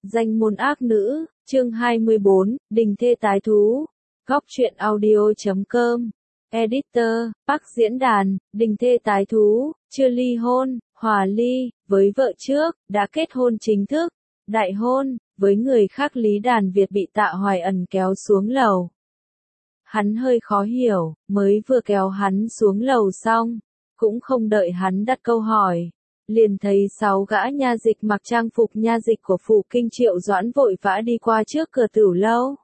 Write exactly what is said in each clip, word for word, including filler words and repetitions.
Danh môn ác nữ, chương hai mươi bốn, đình thê tái thú. Góc truyện audio chấm com. Editor, Park diễn đàn, đình thê tái thú, chưa ly hôn, hòa ly, với vợ trước, đã kết hôn chính thức, đại hôn, với người khác. Lý Đàn Việt bị Tạ Hoài Ẩn kéo xuống lầu. Hắn hơi khó hiểu, mới vừa kéo hắn xuống lầu xong, cũng không đợi hắn đặt câu hỏi. Liền thấy sáu gã nha dịch mặc trang phục nha dịch của phủ kinh Triệu Doãn vội vã đi qua trước cửa tửu lâu.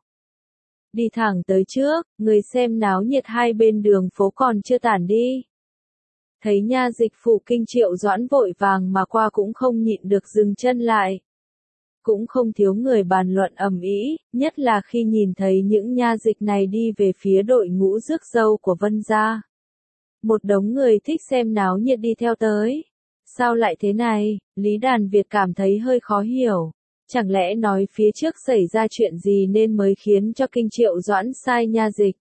Đi thẳng tới trước, người xem náo nhiệt hai bên đường phố còn chưa tản đi. Thấy nha dịch phủ kinh Triệu Doãn vội vàng mà qua cũng không nhịn được dừng chân lại. Cũng không thiếu người bàn luận ầm ĩ, nhất là khi nhìn thấy những nha dịch này đi về phía đội ngũ rước dâu của Vân gia. Một đống người thích xem náo nhiệt đi theo tới. Sao lại thế này? Lý Đàn Việt cảm thấy hơi khó hiểu. Chẳng lẽ nói phía trước xảy ra chuyện gì nên mới khiến cho kinh Triệu Doãn sai nha dịch?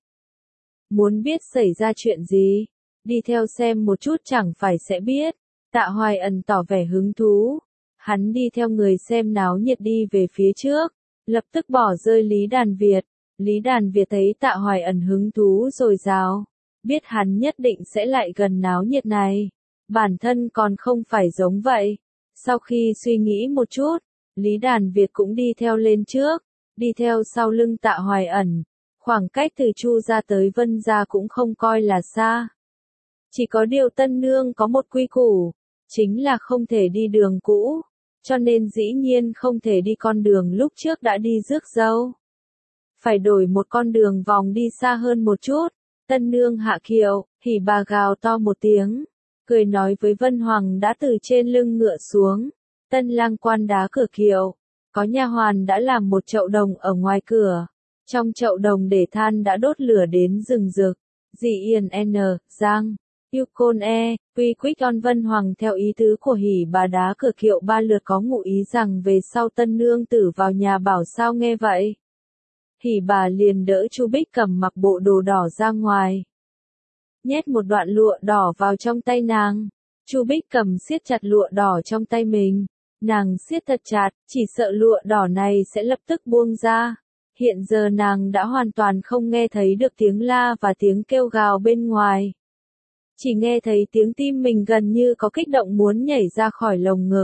Muốn biết xảy ra chuyện gì? Đi theo xem một chút chẳng phải sẽ biết. Tạ Hoài Ẩn tỏ vẻ hứng thú. Hắn đi theo người xem náo nhiệt đi về phía trước, lập tức bỏ rơi Lý Đàn Việt. Lý Đàn Việt thấy Tạ Hoài Ẩn hứng thú dồi dào, biết hắn nhất định sẽ lại gần náo nhiệt này. Bản thân còn không phải giống vậy. Sau khi suy nghĩ một chút, Lý Đàn Việt cũng đi theo lên trước, đi theo sau lưng Tạ Hoài Ẩn. Khoảng cách từ Chu gia tới Vân gia cũng không coi là xa. Chỉ có điều tân nương có một quy củ, chính là không thể đi đường cũ, cho nên dĩ nhiên không thể đi con đường lúc trước đã đi rước dâu. Phải đổi một con đường vòng đi xa hơn một chút. Tân nương hạ kiệu, thì bà gào to một tiếng, cười nói với Vân Hoàng đã từ trên lưng ngựa xuống. Tân lang quan đá cửa kiệu, có nha hoàn đã làm một chậu đồng ở ngoài cửa. Trong chậu đồng để than đã đốt lửa đến rừng rực. Dị Yên N, Giang, Yêu Côn E, Quy Quýt On. Vân Hoàng theo ý tứ của hỉ bà đá cửa kiệu ba lượt có ngụ ý rằng về sau tân nương tử vào nhà bảo sao nghe vậy. Hỉ bà liền đỡ Chu Bích Cầm mặc bộ đồ đỏ ra ngoài, nhét một đoạn lụa đỏ vào trong tay nàng. Chu Bích Cầm siết chặt lụa đỏ trong tay mình, nàng siết thật chặt, chỉ sợ lụa đỏ này sẽ lập tức buông ra. Hiện giờ nàng đã hoàn toàn không nghe thấy được tiếng la và tiếng kêu gào bên ngoài. Chỉ nghe thấy tiếng tim mình gần như có kích động muốn nhảy ra khỏi lồng ngực.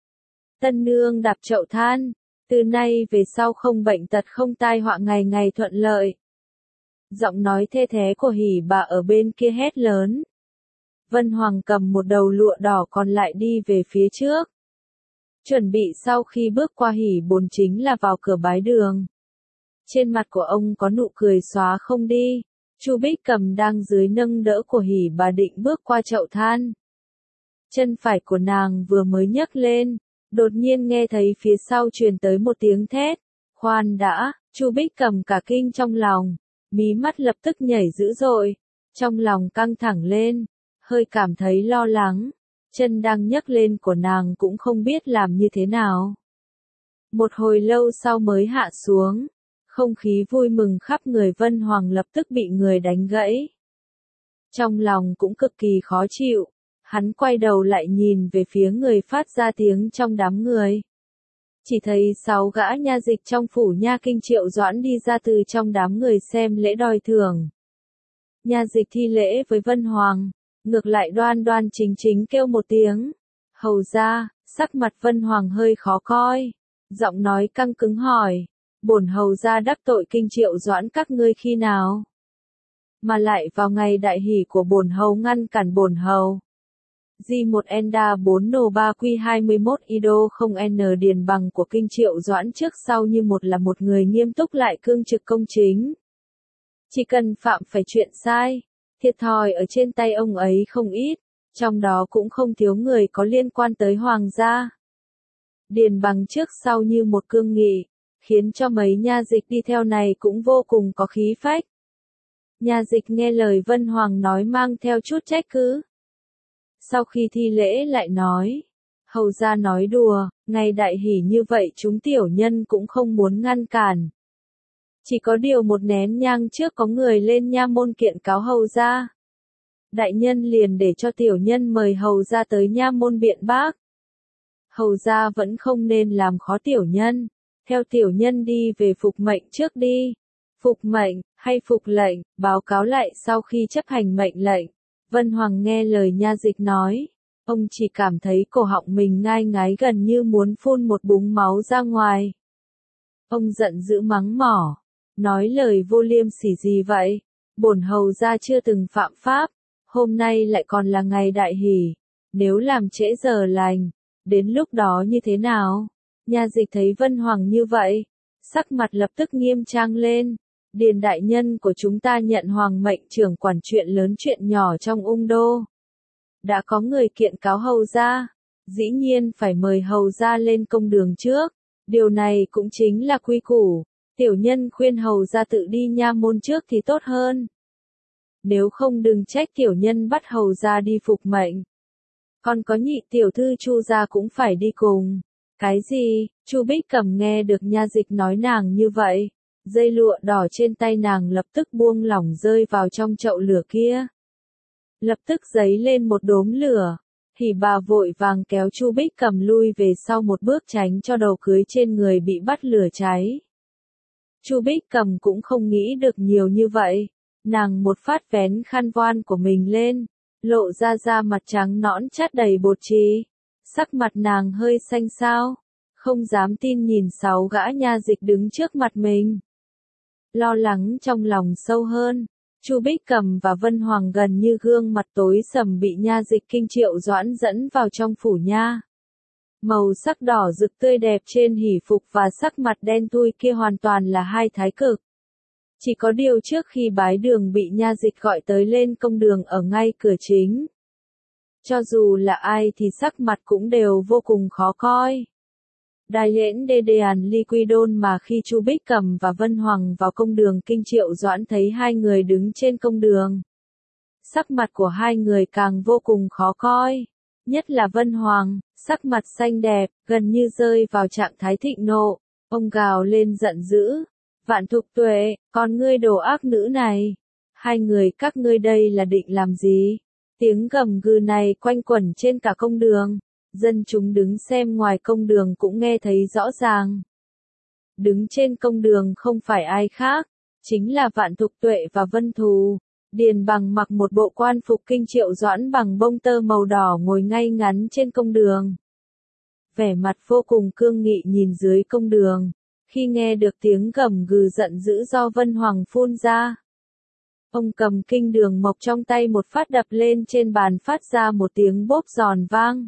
Tân nương đạp chậu than, từ nay về sau không bệnh tật không tai họa, ngày ngày thuận lợi. Giọng nói thê thé của hỉ bà ở bên kia hét lớn. Vân Hoàng cầm một đầu lụa đỏ còn lại đi về phía trước. Chuẩn bị sau khi bước qua hỉ bồn chính là vào cửa bái đường. Trên mặt của ông có nụ cười xóa không đi. Chu Bích Cầm đang dưới nâng đỡ của hỉ bà định bước qua chậu than. Chân phải của nàng vừa mới nhấc lên, đột nhiên nghe thấy phía sau truyền tới một tiếng thét. Khoan đã, Chu Bích Cầm cả kinh trong lòng, mí mắt lập tức nhảy dữ dội, trong lòng căng thẳng lên, hơi cảm thấy lo lắng. Chân đang nhấc lên của nàng cũng không biết làm như thế nào. Một hồi lâu sau mới hạ xuống. Không khí vui mừng khắp người Vân Hoàng lập tức bị người đánh gãy. Trong lòng cũng cực kỳ khó chịu, hắn quay đầu lại nhìn về phía người phát ra tiếng trong đám người. Chỉ thấy sáu gã nha dịch trong phủ nha kinh Triệu Doãn đi ra từ trong đám người xem lễ đòi thưởng. Nha dịch thi lễ với Vân Hoàng, ngược lại đoan đoan chính chính kêu một tiếng. Hầu ra, sắc mặt Vân Hoàng hơi khó coi, giọng nói căng cứng hỏi. Bổn hầu gia đắc tội kinh Triệu Doãn các ngươi khi nào? Mà lại vào ngày đại hỷ của bổn hầu ngăn cản bổn hầu. G một Enda bốn Nô ba Q hai mươi mốt Ido không N Điền Bằng của kinh Triệu Doãn trước sau như một là một người nghiêm túc lại cương trực công chính. Chỉ cần phạm phải chuyện sai, thiệt thòi ở trên tay ông ấy không ít, trong đó cũng không thiếu người có liên quan tới hoàng gia. Điền Bằng trước sau như một cương nghị, khiến cho mấy nha dịch đi theo này cũng vô cùng có khí phách. Nha dịch nghe lời Vân Hoàng nói mang theo chút trách cứ. Sau khi thi lễ lại nói, hầu gia nói đùa, ngày đại hỷ như vậy chúng tiểu nhân cũng không muốn ngăn cản. Chỉ có điều một nén nhang trước có người lên nha môn kiện cáo hầu gia. Đại nhân liền để cho tiểu nhân mời hầu gia tới nha môn biện bác. Hầu gia vẫn không nên làm khó tiểu nhân. theo tiểu nhân đi về phục mệnh trước đi. Phục mệnh, hay phục lệnh, báo cáo lại sau khi chấp hành mệnh lệnh. Vân Hoàng nghe lời nha dịch nói. Ông chỉ cảm thấy cổ họng mình ngai ngái gần như muốn phun một búng máu ra ngoài. Ông giận dữ mắng mỏ. Nói lời vô liêm sỉ gì vậy? Bổn hầu gia chưa từng phạm pháp. Hôm nay lại còn là ngày đại hỷ. Nếu làm trễ giờ lành, đến lúc đó như thế nào? Nha dịch thấy Vân Hoàng như vậy, sắc mặt lập tức nghiêm trang lên. Điền đại nhân của chúng ta nhận hoàng mệnh trưởng quản chuyện lớn chuyện nhỏ trong ung đô. Đã có người kiện cáo hầu gia, dĩ nhiên phải mời hầu gia lên công đường trước. Điều này cũng chính là quy củ. Tiểu nhân khuyên hầu gia tự đi nha môn trước thì tốt hơn. Nếu không đừng trách tiểu nhân bắt hầu gia đi phục mệnh. Còn có nhị tiểu thư Chu gia cũng phải đi cùng. Cái gì? Chu Bích Cầm nghe được nha dịch nói nàng như vậy, dây lụa đỏ trên tay nàng lập tức buông lỏng rơi vào trong chậu lửa kia. Lập tức giấy lên một đốm lửa, thì bà vội vàng kéo Chu Bích Cầm lui về sau một bước tránh cho đầu cưới trên người bị bắt lửa cháy. Chu Bích Cầm cũng không nghĩ được nhiều như vậy, nàng một phát vén khăn voan của mình lên, lộ ra da mặt trắng nõn chát đầy bột trì. Sắc mặt nàng hơi xanh xao, không dám tin nhìn sáu gã nha dịch đứng trước mặt mình. Lo lắng trong lòng sâu hơn, Chu Bích Cầm và Vân Hoàng gần như gương mặt tối sầm bị nha dịch Kinh Triệu Doãn dẫn vào trong phủ nha. Màu sắc đỏ rực tươi đẹp trên hỷ phục và sắc mặt đen thui kia hoàn toàn là hai thái cực. Chỉ có điều trước khi bái đường bị nha dịch gọi tới lên công đường ở ngay cửa chính. Cho dù là ai thì sắc mặt cũng đều vô cùng khó coi. Đại lễn đê đèn ly quy đôn mà khi Chu Bích Cầm và Vân Hoàng vào công đường Kinh Triệu Doãn thấy hai người đứng trên công đường. Sắc mặt của hai người càng vô cùng khó coi. Nhất là Vân Hoàng, sắc mặt xanh đẹp, gần như rơi vào trạng thái thịnh nộ. Ông gào lên giận dữ. Vạn Thục Tuệ, con ngươi đồ ác nữ này. Hai người các ngươi đây là định làm gì? Tiếng gầm gừ này quanh quẩn trên cả công đường. Dân chúng đứng xem ngoài công đường cũng nghe thấy rõ ràng. Đứng trên công đường không phải ai khác, chính là Vạn Thục Tuệ và Vân Thù. Điền Bằng mặc một bộ quan phục Kinh Triệu Doãn bằng bông tơ màu đỏ ngồi ngay ngắn trên công đường. Vẻ mặt vô cùng cương nghị nhìn dưới công đường, khi nghe được tiếng gầm gừ giận dữ do Vân Hoàng phun ra. Ông cầm kinh đường mộc trong tay một phát đập lên trên bàn phát ra một tiếng bốp giòn vang.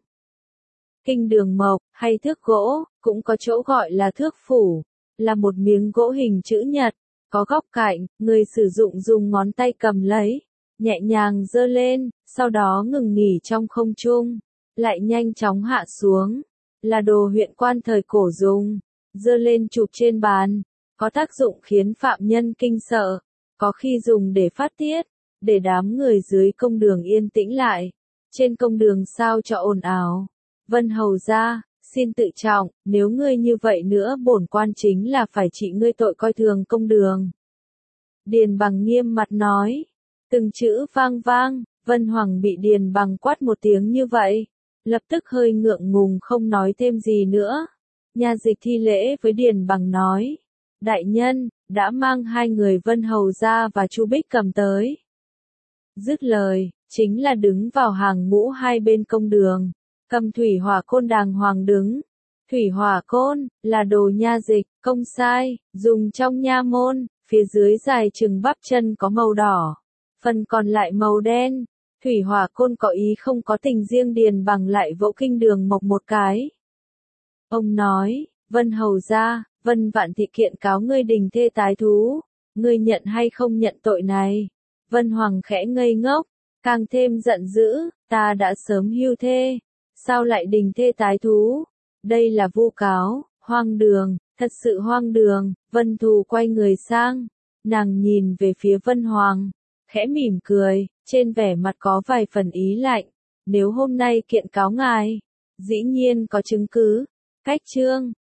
Kinh đường mộc, hay thước gỗ, cũng có chỗ gọi là thước phủ, là một miếng gỗ hình chữ nhật, có góc cạnh, người sử dụng dùng ngón tay cầm lấy, nhẹ nhàng giơ lên, sau đó ngừng nghỉ trong không trung, lại nhanh chóng hạ xuống, là đồ huyện quan thời cổ dùng, giơ lên chụp trên bàn, có tác dụng khiến phạm nhân kinh sợ, có khi dùng để phát tiết, để đám người dưới công đường yên tĩnh lại, trên công đường sao cho ồn ào. Vân hầu gia, xin tự trọng, nếu ngươi như vậy nữa bổn quan chính là phải trị ngươi tội coi thường công đường. Điền Bằng nghiêm mặt nói, từng chữ vang vang, Vân Hoàng bị Điền Bằng quát một tiếng như vậy, lập tức hơi ngượng ngùng không nói thêm gì nữa. Nha dịch thi lễ với Điền Bằng nói, đại nhân, đã mang hai người Vân hầu gia và Chu Bích Cầm tới. Dứt lời, chính là đứng vào hàng ngũ hai bên công đường. Cầm thủy hỏa côn đàng hoàng đứng. Thủy hỏa côn, là đồ nha dịch, công sai, dùng trong nha môn, phía dưới dài chừng bắp chân có màu đỏ, phần còn lại màu đen. Thủy hỏa côn có ý không có tình riêng Điền Bằng lại vỗ kinh đường mộc một cái. Ông nói, Vân hầu gia, Vân Vạn Thị kiện cáo ngươi đình thê tái thú, ngươi nhận hay không nhận tội này? Vân Hoàng khẽ ngây ngốc, càng thêm giận dữ, ta đã sớm hưu thê. Sao lại đình thê tái thú? Đây là vu cáo, hoang đường, thật sự hoang đường. Vân Thù quay người sang, nàng nhìn về phía Vân Hoàng, khẽ mỉm cười, trên vẻ mặt có vài phần ý lạnh. Nếu hôm nay kiện cáo ngài, dĩ nhiên có chứng cứ. Cách chương